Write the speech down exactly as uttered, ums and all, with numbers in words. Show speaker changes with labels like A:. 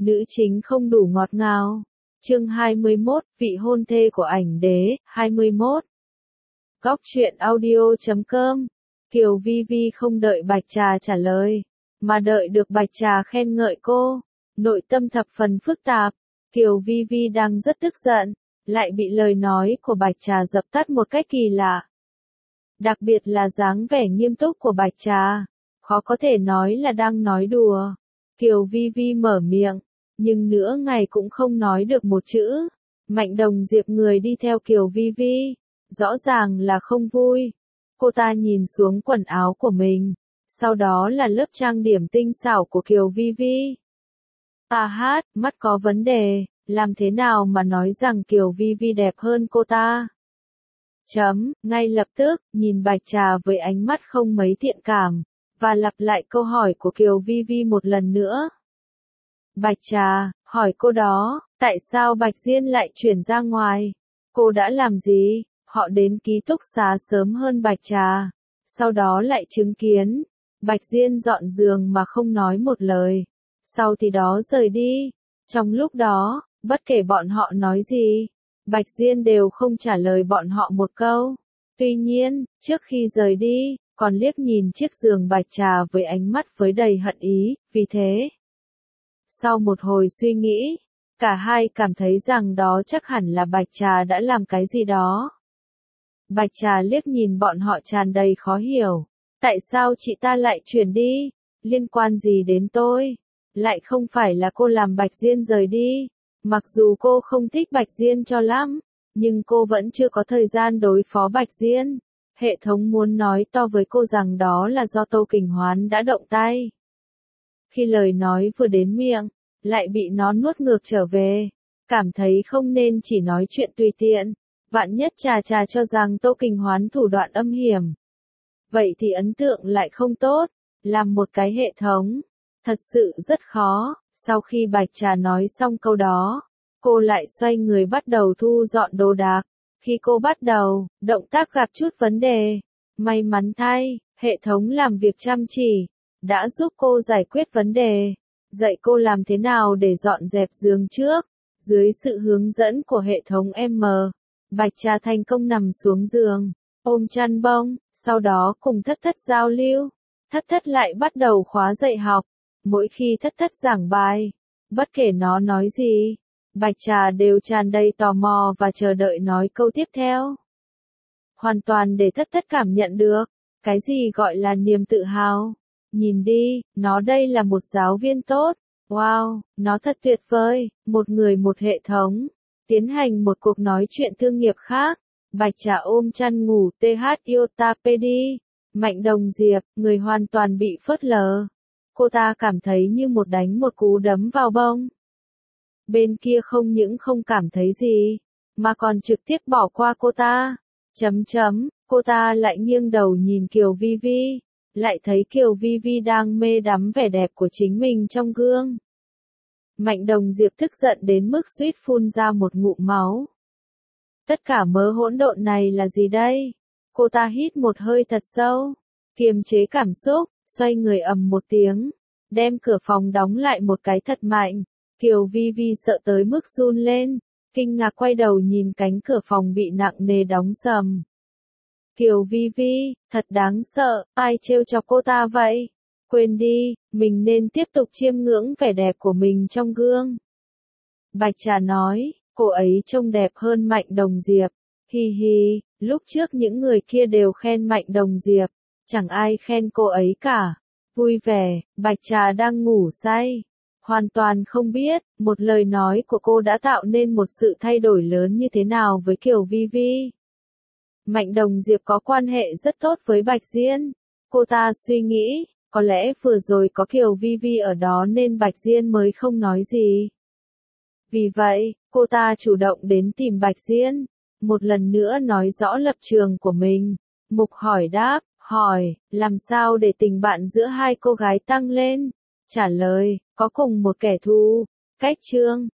A: nữ chính không đủ ngọt ngào. Chương hai mươi mốt, vị hôn thê của ảnh đế, hai mươi mốt. Góc truyện audio chấm com. Kiều Vi Vi không đợi Bạch Trà trả lời, mà đợi được Bạch Trà khen ngợi cô. Nội tâm thập phần phức tạp, Kiều Vi Vi đang rất tức giận, lại bị lời nói của Bạch Trà dập tắt một cách kỳ lạ. Đặc biệt là dáng vẻ nghiêm túc của Bạch Trà, khó có thể nói là đang nói đùa. Kiều Vi Vi mở miệng, nhưng nửa ngày cũng không nói được một chữ. Mạnh Đồng Diệp người đi theo Kiều Vi Vi, rõ ràng là không vui. Cô ta nhìn xuống quần áo của mình, sau đó là lớp trang điểm tinh xảo của Kiều Vi Vi. À hát, mắt có vấn đề, làm thế nào mà nói rằng Kiều Vi Vi đẹp hơn cô ta? Chấm, ngay lập tức, nhìn Bạch Trà với ánh mắt không mấy thiện cảm, và lặp lại câu hỏi của Kiều Vi Vi một lần nữa. Bạch Trà, hỏi cô đó, tại sao Bạch Diên lại chuyển ra ngoài? Cô đã làm gì? Họ đến ký túc xá sớm hơn Bạch Trà, sau đó lại chứng kiến Bạch Diên dọn giường mà không nói một lời, sau thì đó rời đi. Trong lúc đó, bất kể bọn họ nói gì, Bạch Diên đều không trả lời bọn họ một câu. Tuy nhiên, trước khi rời đi, còn liếc nhìn chiếc giường Bạch Trà với ánh mắt với đầy hận ý, vì thế. Sau một hồi suy nghĩ, cả hai cảm thấy rằng đó chắc hẳn là Bạch Trà đã làm cái gì đó. Bạch Trà liếc nhìn bọn họ tràn đầy khó hiểu. Tại sao chị ta lại chuyển đi? Liên quan gì đến tôi? Lại không phải là cô làm Bạch Diên rời đi. Mặc dù cô không thích Bạch Diên cho lắm, nhưng cô vẫn chưa có thời gian đối phó Bạch Diên. Hệ thống muốn nói to với cô rằng đó là do Tô Kình Hoán đã động tay. Khi lời nói vừa đến miệng, lại bị nó nuốt ngược trở về. Cảm thấy không nên chỉ nói chuyện tùy tiện. Vạn nhất Trà Trà cho rằng Tô Kình Hoán thủ đoạn âm hiểm. Vậy thì ấn tượng lại không tốt. Làm một cái hệ thống, thật sự rất khó. Sau khi Bạch Trà nói xong câu đó, cô lại xoay người bắt đầu thu dọn đồ đạc. Khi cô bắt đầu, động tác gặp chút vấn đề. May mắn thay, hệ thống làm việc chăm chỉ, đã giúp cô giải quyết vấn đề. Dạy cô làm thế nào để dọn dẹp giường trước. Dưới sự hướng dẫn của hệ thống M, Bạch Trà thành công nằm xuống giường, ôm chăn bông, sau đó cùng Thất Thất giao lưu. Thất Thất lại bắt đầu khóa dạy học. Mỗi khi Thất Thất giảng bài, bất kể nó nói gì, Bạch Trà đều tràn đầy tò mò và chờ đợi nói câu tiếp theo. Hoàn toàn để Thất Thất cảm nhận được, cái gì gọi là niềm tự hào. Nhìn đi, nó đây là một giáo viên tốt. Wow, nó thật tuyệt vời, một người một hệ thống. Tiến hành một cuộc nói chuyện thương nghiệp khác. Bạch Trà ôm chăn ngủ tê hát Iota pê đê. Mạnh Đồng Diệp, người hoàn toàn bị phớt lờ. Cô ta cảm thấy như một đánh một cú đấm vào bông. Bên kia không những không cảm thấy gì, mà còn trực tiếp bỏ qua cô ta. Chấm chấm, cô ta lại nghiêng đầu nhìn Kiều Vi Vi. Lại thấy Kiều Vi Vi đang mê đắm vẻ đẹp của chính mình trong gương. Mạnh Đồng Diệp tức giận đến mức suýt phun ra một ngụm máu. Tất cả mớ hỗn độn này là gì đây? Cô ta hít một hơi thật sâu, kiềm chế cảm xúc, xoay người ầm một tiếng, đem cửa phòng đóng lại một cái thật mạnh. Kiều Vi Vi sợ tới mức run lên, kinh ngạc quay đầu nhìn cánh cửa phòng bị nặng nề đóng sầm. Kiều Vi Vi, thật đáng sợ, ai trêu chọc cô ta vậy? Quên đi, mình nên tiếp tục chiêm ngưỡng vẻ đẹp của mình trong gương. Bạch Trà nói, cô ấy trông đẹp hơn Mạnh Đồng Diệp. Hi hi, lúc trước những người kia đều khen Mạnh Đồng Diệp, chẳng ai khen cô ấy cả. Vui vẻ, Bạch Trà đang ngủ say, hoàn toàn không biết, một lời nói của cô đã tạo nên một sự thay đổi lớn như thế nào với Kiều Vi Vi. Mạnh Đồng Diệp có quan hệ rất tốt với Bạch Diên. Cô ta suy nghĩ, có lẽ vừa rồi có Kiều Vi Vi ở đó nên Bạch Diên mới không nói gì. Vì vậy, cô ta chủ động đến tìm Bạch Diên, một lần nữa nói rõ lập trường của mình. Mục hỏi đáp, hỏi, làm sao để tình bạn giữa hai cô gái tăng lên? Trả lời, có cùng một kẻ thù. Cách chương,